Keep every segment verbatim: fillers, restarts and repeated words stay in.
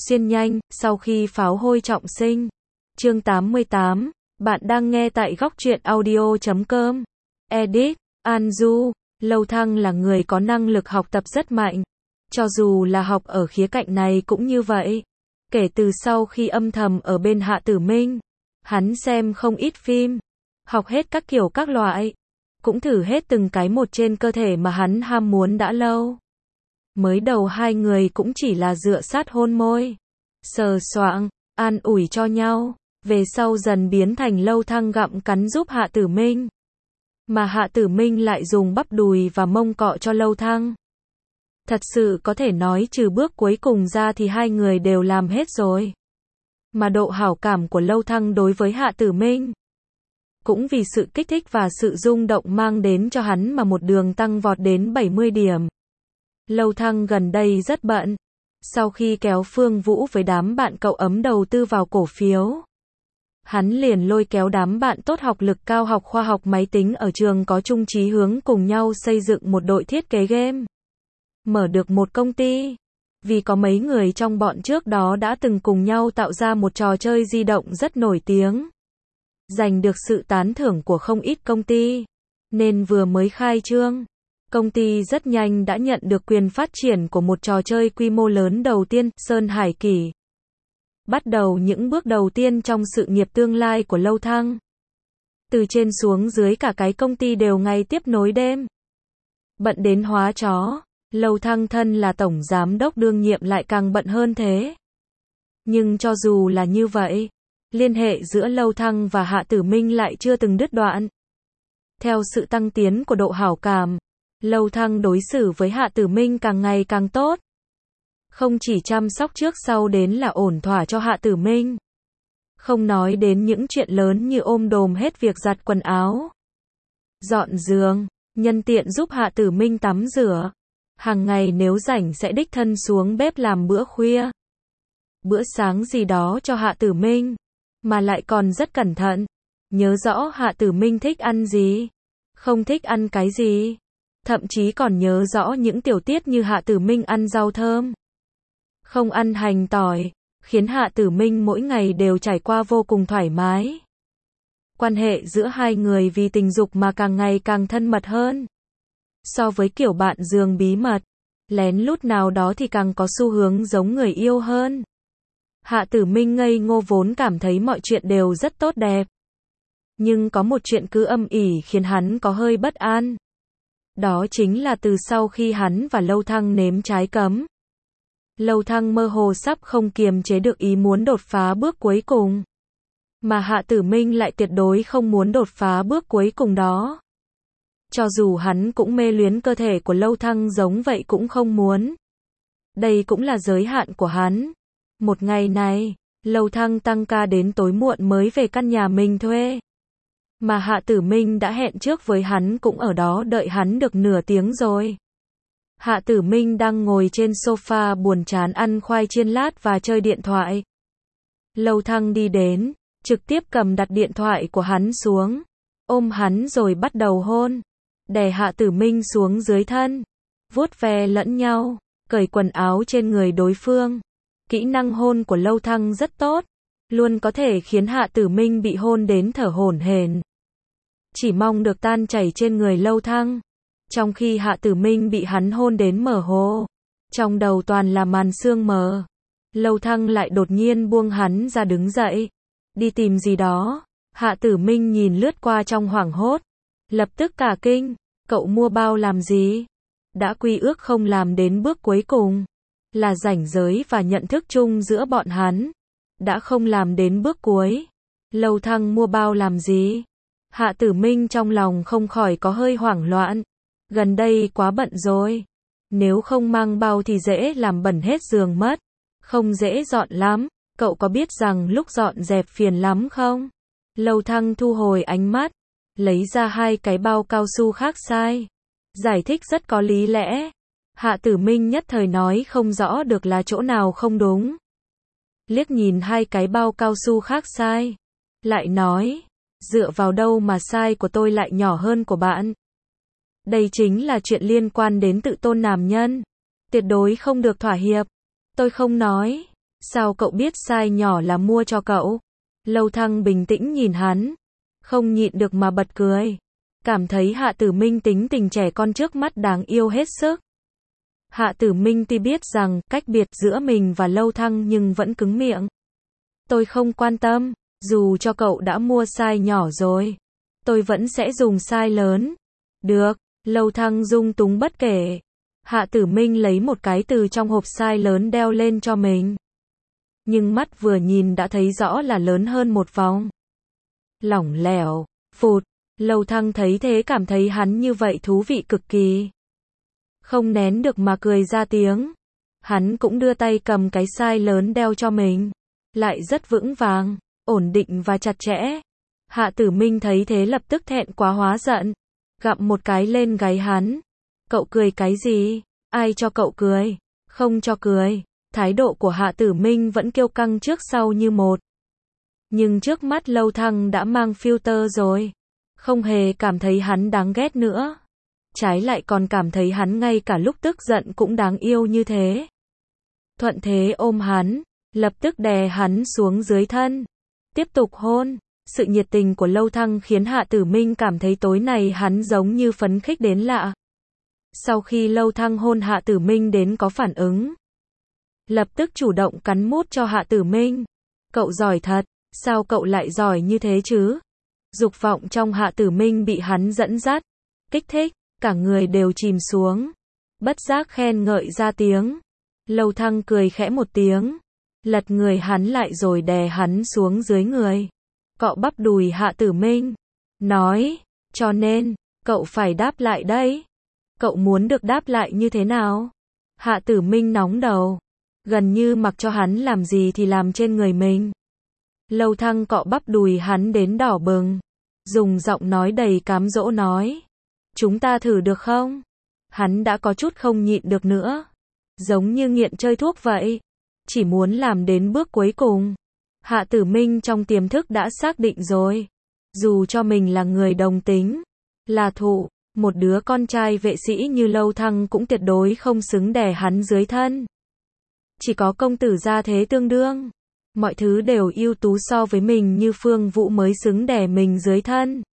Xuyên nhanh, sau khi pháo hôi trọng sinh. Chương tám mươi tám, bạn đang nghe tại góc truyện audio chấm com. Edit, An Du, Lâu Thăng là người có năng lực học tập rất mạnh. Cho dù là học ở khía cạnh này cũng như vậy. Kể từ sau khi âm thầm ở bên Hạ Tử Minh, hắn xem không ít phim, học hết các kiểu các loại, cũng thử hết từng cái một trên cơ thể mà hắn ham muốn đã lâu. Mới đầu hai người cũng chỉ là dựa sát hôn môi, sờ soạng, an ủi cho nhau, về sau dần biến thành Lâu Thăng gặm cắn giúp Hạ Tử Minh. Mà Hạ Tử Minh lại dùng bắp đùi và mông cọ cho Lâu Thăng. Thật sự có thể nói trừ bước cuối cùng ra thì hai người đều làm hết rồi. Mà độ hảo cảm của Lâu Thăng đối với Hạ Tử Minh, cũng vì sự kích thích và sự rung động mang đến cho hắn mà một đường tăng vọt đến bảy mươi điểm. Lâu Thăng gần đây rất bận. Sau khi kéo Phương Vũ với đám bạn cậu ấm đầu tư vào cổ phiếu, hắn liền lôi kéo đám bạn tốt học lực cao học khoa học máy tính ở trường có chung chí hướng cùng nhau xây dựng một đội thiết kế game. Mở được một công ty. Vì có mấy người trong bọn trước đó đã từng cùng nhau tạo ra một trò chơi di động rất nổi tiếng, giành được sự tán thưởng của không ít công ty, nên vừa mới khai trương, công ty rất nhanh đã nhận được quyền phát triển của một trò chơi quy mô lớn đầu tiên, Sơn Hải Kỷ. Bắt đầu những bước đầu tiên trong sự nghiệp tương lai của Lâu Thăng. Từ trên xuống dưới cả cái công ty đều ngày tiếp nối đêm. Bận đến hóa chó, Lâu Thăng thân là tổng giám đốc đương nhiệm lại càng bận hơn thế. Nhưng cho dù là như vậy, liên hệ giữa Lâu Thăng và Hạ Tử Minh lại chưa từng đứt đoạn. Theo sự tăng tiến của độ hảo cảm, Lâu Thăng đối xử với Hạ Tử Minh càng ngày càng tốt. Không chỉ chăm sóc trước sau đến là ổn thỏa cho Hạ Tử Minh. Không nói đến những chuyện lớn như ôm đồm hết việc giặt quần áo, dọn giường, nhân tiện giúp Hạ Tử Minh tắm rửa. Hàng ngày nếu rảnh sẽ đích thân xuống bếp làm bữa khuya, bữa sáng gì đó cho Hạ Tử Minh, mà lại còn rất cẩn thận, nhớ rõ Hạ Tử Minh thích ăn gì, không thích ăn cái gì, thậm chí còn nhớ rõ những tiểu tiết như Hạ Tử Minh ăn rau thơm, không ăn hành tỏi, khiến Hạ Tử Minh mỗi ngày đều trải qua vô cùng thoải mái. Quan hệ giữa hai người vì tình dục mà càng ngày càng thân mật hơn. So với kiểu bạn giường bí mật, lén lút nào đó thì càng có xu hướng giống người yêu hơn. Hạ Tử Minh ngây ngô vốn cảm thấy mọi chuyện đều rất tốt đẹp. Nhưng có một chuyện cứ âm ỉ khiến hắn có hơi bất an. Đó chính là từ sau khi hắn và Lâu Thăng nếm trái cấm, Lâu Thăng mơ hồ sắp không kiềm chế được ý muốn đột phá bước cuối cùng. Mà Hạ Tử Minh lại tuyệt đối không muốn đột phá bước cuối cùng đó. Cho dù hắn cũng mê luyến cơ thể của Lâu Thăng giống vậy cũng không muốn. Đây cũng là giới hạn của hắn. Một ngày này, Lâu Thăng tăng ca đến tối muộn mới về căn nhà mình thuê. Mà Hạ Tử Minh đã hẹn trước với hắn cũng ở đó đợi hắn được nửa tiếng rồi. Hạ Tử Minh đang ngồi trên sofa buồn chán ăn khoai chiên lát và chơi điện thoại. Lâu Thăng đi đến, trực tiếp cầm đặt điện thoại của hắn xuống, ôm hắn rồi bắt đầu hôn. Đè Hạ Tử Minh xuống dưới thân, vuốt ve lẫn nhau, cởi quần áo trên người đối phương. Kỹ năng hôn của Lâu Thăng rất tốt, luôn có thể khiến Hạ Tử Minh bị hôn đến thở hổn hển. Chỉ mong được tan chảy trên người Lâu Thăng. Trong khi Hạ Tử Minh bị hắn hôn đến mơ hồ, trong đầu toàn là màn sương mờ, Lâu Thăng lại đột nhiên buông hắn ra đứng dậy, đi tìm gì đó. Hạ Tử Minh nhìn lướt qua trong hoảng hốt, lập tức cả kinh, cậu mua bao làm gì? Đã quy ước không làm đến bước cuối cùng, là rảnh giới và nhận thức chung giữa bọn hắn. Đã không làm đến bước cuối, Lâu Thăng mua bao làm gì? Hạ Tử Minh trong lòng không khỏi có hơi hoảng loạn. Gần đây quá bận rồi. Nếu không mang bao thì dễ làm bẩn hết giường mất. Không dễ dọn lắm. Cậu có biết rằng lúc dọn dẹp phiền lắm không? Lâu Thăng thu hồi ánh mắt, lấy ra hai cái bao cao su khác size, giải thích rất có lý lẽ. Hạ Tử Minh nhất thời nói không rõ được là chỗ nào không đúng. Liếc nhìn hai cái bao cao su khác size, lại nói, dựa vào đâu mà size của tôi lại nhỏ hơn của bạn? Đây chính là chuyện liên quan đến tự tôn nam nhân, tuyệt đối không được thỏa hiệp. Tôi không nói, Sao cậu biết size nhỏ là mua cho cậu? Lâu Thăng bình tĩnh nhìn hắn, không nhịn được mà bật cười. Cảm thấy Hạ Tử Minh tính tình trẻ con trước mắt đáng yêu hết sức. Hạ Tử Minh tuy biết rằng cách biệt giữa mình và Lâu Thăng nhưng vẫn cứng miệng. Tôi không quan tâm, dù cho cậu đã mua size nhỏ rồi, tôi vẫn sẽ dùng size lớn. Được, Lâu Thăng dung túng bất kể. Hạ Tử Minh lấy một cái từ trong hộp size lớn đeo lên cho mình. Nhưng mắt vừa nhìn đã thấy rõ là lớn hơn một vòng. Lỏng lẻo, phụt, Lâu Thăng thấy thế cảm thấy hắn như vậy thú vị cực kỳ. Không nén được mà cười ra tiếng. Hắn cũng đưa tay cầm cái size lớn đeo cho mình. Lại rất vững vàng, ổn định và chặt chẽ. Hạ Tử Minh thấy thế lập tức thẹn quá hóa giận. Gặm một cái lên gáy hắn. Cậu cười cái gì? Ai cho cậu cười? Không cho cười. Thái độ của Hạ Tử Minh vẫn kiêu căng trước sau như một. Nhưng trước mắt Lâu Thăng đã mang filter rồi. Không hề cảm thấy hắn đáng ghét nữa. Trái lại còn cảm thấy hắn ngay cả lúc tức giận cũng đáng yêu như thế. Thuận thế ôm hắn, lập tức đè hắn xuống dưới thân. Tiếp tục hôn. Sự nhiệt tình của Lâu Thăng khiến Hạ Tử Minh cảm thấy tối nay hắn giống như phấn khích đến lạ. Sau khi Lâu Thăng hôn Hạ Tử Minh đến có phản ứng, lập tức chủ động cắn mút cho Hạ Tử Minh. Cậu giỏi thật, sao cậu lại giỏi như thế chứ? Dục vọng trong Hạ Tử Minh bị hắn dẫn dắt, kích thích, cả người đều chìm xuống. Bất giác khen ngợi ra tiếng. Lâu Thăng cười khẽ một tiếng, lật người hắn lại rồi đè hắn xuống dưới người. Cọ bắp đùi Hạ Tử Minh, nói, cho nên, cậu phải đáp lại đấy. Cậu muốn được đáp lại như thế nào? Hạ Tử Minh nóng đầu, gần như mặc cho hắn làm gì thì làm trên người mình. Lâu Thăng cọ bắp đùi hắn đến đỏ bừng, dùng giọng nói đầy cám dỗ nói, chúng ta thử được không? Hắn đã có chút không nhịn được nữa, giống như nghiện chơi thuốc vậy, chỉ muốn làm đến bước cuối cùng. Hạ Tử Minh trong tiềm thức đã xác định rồi, dù cho mình là người đồng tính, là thụ, một đứa con trai vệ sĩ như Lâu Thăng cũng tuyệt đối không xứng đè hắn dưới thân. Chỉ có công tử gia thế tương đương, mọi thứ đều ưu tú so với mình như Phương Vũ mới xứng đè mình dưới thân.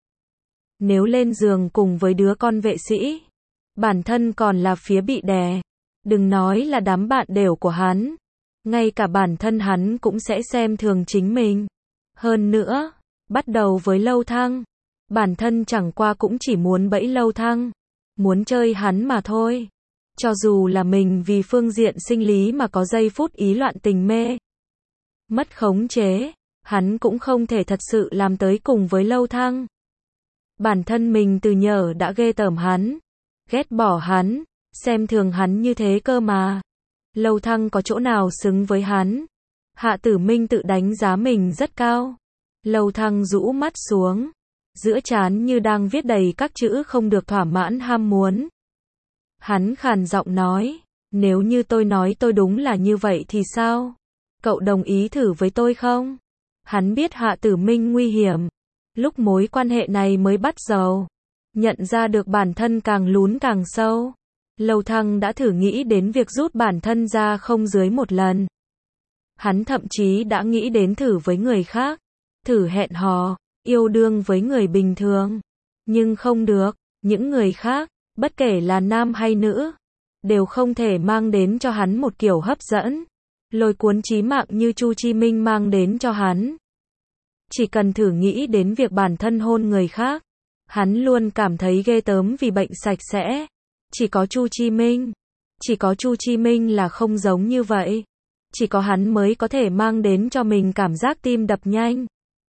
Nếu lên giường cùng với đứa con vệ sĩ, bản thân còn là phía bị đè. Đừng nói là đám bạn đều của hắn, ngay cả bản thân hắn cũng sẽ xem thường chính mình. Hơn nữa, bắt đầu với Lâu Thăng, bản thân chẳng qua cũng chỉ muốn bẫy Lâu Thăng, muốn chơi hắn mà thôi. Cho dù là mình vì phương diện sinh lý mà có giây phút ý loạn tình mê, mất khống chế, hắn cũng không thể thật sự làm tới cùng với Lâu Thăng. Bản thân mình từ nhỏ đã ghê tởm hắn, ghét bỏ hắn, xem thường hắn như thế cơ mà. Lâu Thăng có chỗ nào xứng với hắn? Hạ Tử Minh tự đánh giá mình rất cao. Lâu Thăng rũ mắt xuống, giữa trán như đang viết đầy các chữ không được thỏa mãn ham muốn. Hắn khàn giọng nói, nếu như tôi nói tôi đúng là như vậy thì sao? Cậu đồng ý thử với tôi không? Hắn biết Hạ Tử Minh nguy hiểm. Lúc mối quan hệ này mới bắt đầu, nhận ra được bản thân càng lún càng sâu. Lâu Thăng đã thử nghĩ đến việc rút bản thân ra không dưới một lần. Hắn thậm chí đã nghĩ đến thử với người khác, thử hẹn hò, yêu đương với người bình thường. Nhưng không được, những người khác, bất kể là nam hay nữ, đều không thể mang đến cho hắn một kiểu hấp dẫn, lôi cuốn chí mạng như Chu Chi Minh mang đến cho hắn. Chỉ cần thử nghĩ đến việc bản thân hôn người khác, hắn luôn cảm thấy ghê tởm vì bệnh sạch sẽ. Chỉ có Chu Chi Minh, chỉ có Chu Chi Minh là không giống như vậy. Chỉ có hắn mới có thể mang đến cho mình cảm giác tim đập nhanh,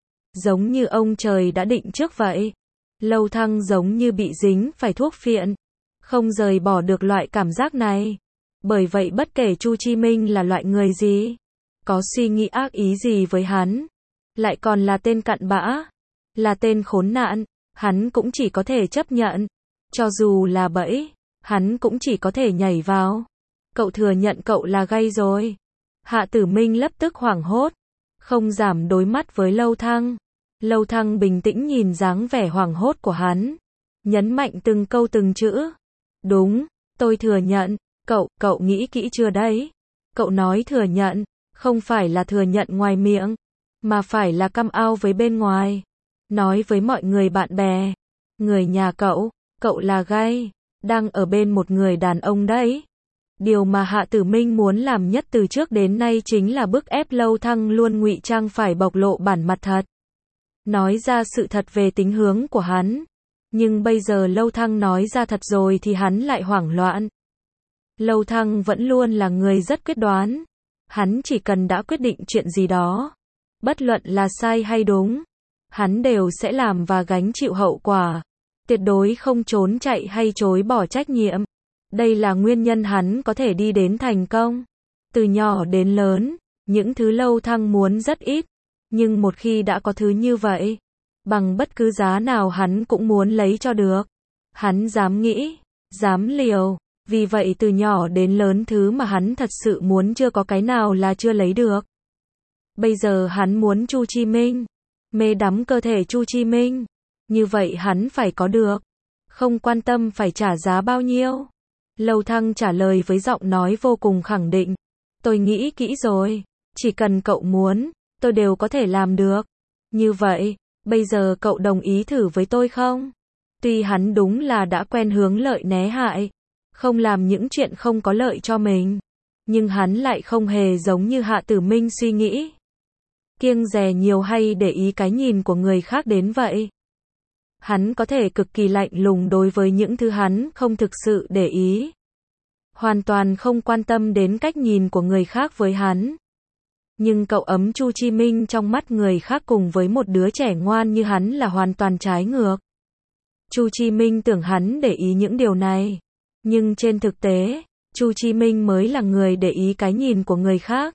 giống như ông trời đã định trước vậy. Lâu Thăng giống như bị dính phải thuốc phiện, không rời bỏ được loại cảm giác này. Bởi vậy bất kể Chu Chi Minh là loại người gì, có suy nghĩ ác ý gì với hắn, lại còn là tên cặn bã, là tên khốn nạn, hắn cũng chỉ có thể chấp nhận. Cho dù là bẫy, hắn cũng chỉ có thể nhảy vào. Cậu thừa nhận cậu là gay rồi. Hạ Tử Minh lập tức hoảng hốt, không giảm đối mắt với Lâu Thăng. Lâu Thăng bình tĩnh nhìn dáng vẻ hoảng hốt của hắn, nhấn mạnh từng câu từng chữ. Đúng, tôi thừa nhận. Cậu, cậu nghĩ kỹ chưa đấy? Cậu nói thừa nhận, Không phải là thừa nhận ngoài miệng, mà phải là căm ao với bên ngoài. Nói với mọi người bạn bè, người nhà cậu, cậu là gay, đang ở bên một người đàn ông đấy. Điều mà Hạ Tử Minh muốn làm nhất từ trước đến nay chính là bức ép Lâu Thăng luôn ngụy trang phải bộc lộ bản mặt thật. Nói ra sự thật về tính hướng của hắn. Nhưng bây giờ Lâu Thăng nói ra thật rồi thì hắn lại hoảng loạn. Lâu Thăng vẫn luôn là người rất quyết đoán. Hắn chỉ cần đã quyết định chuyện gì đó, bất luận là sai hay đúng, hắn đều sẽ làm và gánh chịu hậu quả. Tuyệt đối không trốn chạy hay chối bỏ trách nhiệm. Đây là nguyên nhân hắn có thể đi đến thành công. Từ nhỏ đến lớn, những thứ Lâu Thăng muốn rất ít. Nhưng một khi đã có thứ như vậy, bằng bất cứ giá nào hắn cũng muốn lấy cho được. Hắn dám nghĩ, dám liều. Vì vậy từ nhỏ đến lớn thứ mà hắn thật sự muốn chưa có cái nào là chưa lấy được. Bây giờ hắn muốn Chu Chi Minh. Mê đắm cơ thể Chu Chi Minh. Như vậy hắn phải có được. Không quan tâm phải trả giá bao nhiêu. Lâu Thăng trả lời với giọng nói vô cùng khẳng định. Tôi nghĩ kỹ rồi. Chỉ cần cậu muốn, tôi đều có thể làm được. Như vậy, bây giờ cậu đồng ý thử với tôi không? Tuy hắn đúng là đã quen hướng lợi né hại. Không làm những chuyện không có lợi cho mình. Nhưng hắn lại không hề giống như Hạ Tử Minh suy nghĩ. Kiêng dè nhiều hay để ý cái nhìn của người khác đến vậy. Hắn có thể cực kỳ lạnh lùng đối với những thứ hắn không thực sự để ý. Hoàn toàn không quan tâm đến cách nhìn của người khác với hắn. Nhưng cậu ấm Chu Chi Minh trong mắt người khác cùng với một đứa trẻ ngoan như hắn là hoàn toàn trái ngược. Chu Chi Minh tưởng hắn để ý những điều này. Nhưng trên thực tế, Chu Chi Minh mới là người để ý cái nhìn của người khác.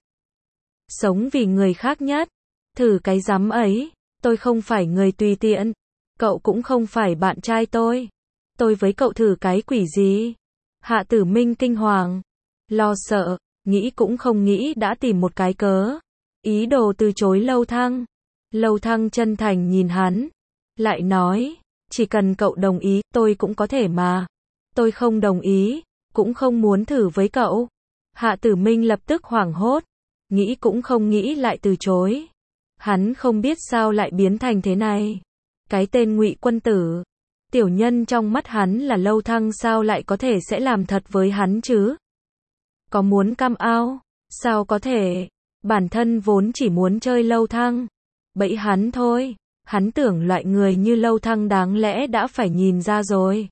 Sống vì người khác nhất. Thử cái dám ấy, tôi không phải người tùy tiện. Cậu cũng không phải bạn trai tôi. Tôi với cậu thử cái quỷ gì? Hạ Tử Minh kinh hoàng. Lo sợ, nghĩ cũng không nghĩ đã tìm một cái cớ. Ý đồ từ chối Lâu Thăng. Lâu Thăng chân thành nhìn hắn. Lại nói, chỉ cần cậu đồng ý, tôi cũng có thể mà. Tôi không đồng ý, cũng không muốn thử với cậu. Hạ Tử Minh lập tức hoảng hốt. Nghĩ cũng không nghĩ lại từ chối. Hắn không biết sao lại biến thành thế này. Cái tên Ngụy Quân Tử. Tiểu nhân trong mắt hắn là Lâu Thăng sao lại có thể sẽ làm thật với hắn chứ? Có muốn cam ao? Sao có thể? Bản thân vốn chỉ muốn chơi Lâu Thăng. Bẫy hắn thôi. Hắn tưởng loại người như Lâu Thăng đáng lẽ đã phải nhìn ra rồi.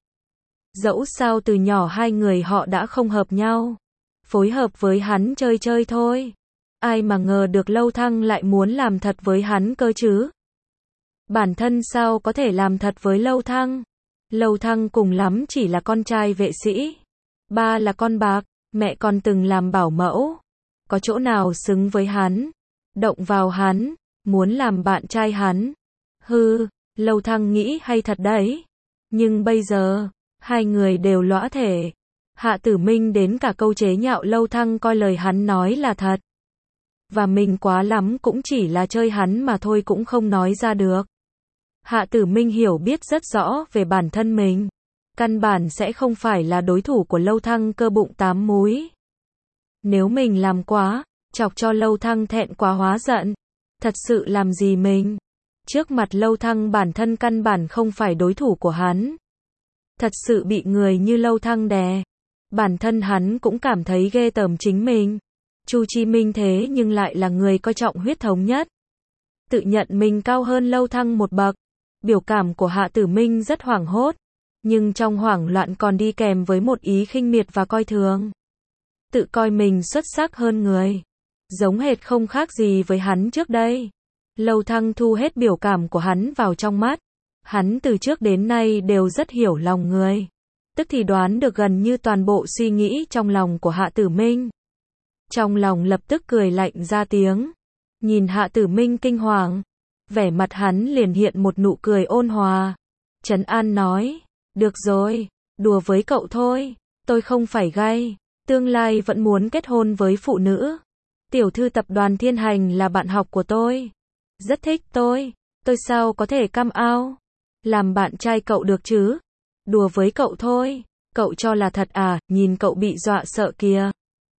Dẫu sao từ nhỏ hai người họ đã không hợp nhau. Phối hợp với hắn chơi chơi thôi. Ai mà ngờ được Lâu Thăng lại muốn làm thật với hắn cơ chứ? Bản thân sao có thể làm thật với Lâu Thăng? Lâu Thăng cùng lắm chỉ là con trai vệ sĩ. Ba là con bạc, mẹ còn từng làm bảo mẫu. Có chỗ nào xứng với hắn? Động vào hắn, muốn làm bạn trai hắn. Hừ, Lâu Thăng nghĩ hay thật đấy. Nhưng bây giờ, hai người đều lõa thể. Hạ Tử Minh đến cả câu chế nhạo Lâu Thăng coi lời hắn nói là thật. Và mình quá lắm cũng chỉ là chơi hắn mà thôi cũng không nói ra được. Hạ Tử Minh hiểu biết rất rõ về bản thân mình. Căn bản sẽ không phải là đối thủ của Lâu Thăng cơ bụng tám múi. Nếu mình làm quá, chọc cho Lâu Thăng thẹn quá hóa giận. Thật sự làm gì mình? Trước mặt Lâu Thăng bản thân căn bản không phải đối thủ của hắn. Thật sự bị người như Lâu Thăng đè. Bản thân hắn cũng cảm thấy ghê tởm chính mình. Chu Chi Minh thế nhưng lại là người coi trọng huyết thống nhất. Tự nhận mình cao hơn Lâu Thăng một bậc. Biểu cảm của Hạ Tử Minh rất hoảng hốt. Nhưng trong hoảng loạn còn đi kèm với một ý khinh miệt và coi thường. Tự coi mình xuất sắc hơn người. Giống hệt không khác gì với hắn trước đây. Lâu Thăng thu hết biểu cảm của hắn vào trong mắt. Hắn từ trước đến nay đều rất hiểu lòng người. Tức thì đoán được gần như toàn bộ suy nghĩ trong lòng của Hạ Tử Minh. Trong lòng lập tức cười lạnh ra tiếng. Nhìn Hạ Tử Minh kinh hoàng. Vẻ mặt hắn liền hiện một nụ cười ôn hòa. Trấn an nói. Được rồi, đùa với cậu thôi. Tôi không phải gay. Tương lai vẫn muốn kết hôn với phụ nữ. Tiểu thư tập đoàn Thiên Hành là bạn học của tôi. Rất thích tôi. Tôi sao có thể cam ao. Làm bạn trai cậu được chứ. Đùa với cậu thôi. Cậu cho là thật à, nhìn cậu bị dọa sợ kìa.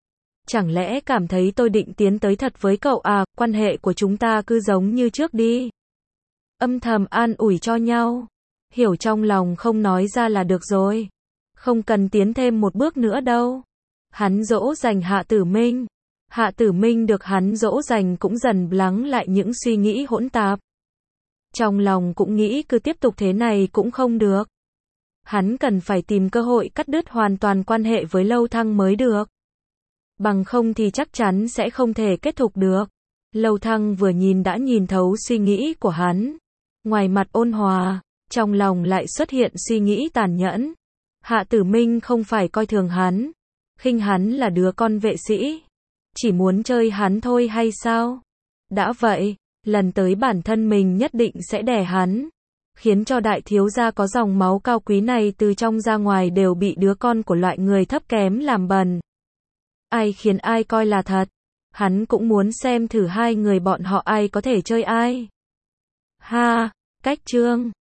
Chẳng lẽ cảm thấy tôi định tiến tới thật với cậu à, quan hệ của chúng ta cứ giống như trước đi. Âm thầm an ủi cho nhau. Hiểu trong lòng không nói ra là được rồi. Không cần tiến thêm một bước nữa đâu. Hắn dỗ dành Hạ Tử Minh. Hạ Tử Minh được hắn dỗ dành cũng dần lắng lại những suy nghĩ hỗn tạp. Trong lòng cũng nghĩ cứ tiếp tục thế này cũng không được. Hắn cần phải tìm cơ hội cắt đứt hoàn toàn quan hệ với Lâu Thăng mới được. Bằng không thì chắc chắn sẽ không thể kết thúc được. Lâu Thăng vừa nhìn đã nhìn thấu suy nghĩ của hắn. Ngoài mặt ôn hòa, trong lòng lại xuất hiện suy nghĩ tàn nhẫn. Hạ Tử Minh không phải coi thường hắn, khinh hắn là đứa con vệ sĩ, chỉ muốn chơi hắn thôi hay sao? Đã vậy, lần tới bản thân mình nhất định sẽ đè hắn, khiến cho đại thiếu gia có dòng máu cao quý này từ trong ra ngoài đều bị đứa con của loại người thấp kém làm bần. Ai khiến ai coi là thật, hắn cũng muốn xem thử hai người bọn họ ai có thể chơi ai. Ha, cách chương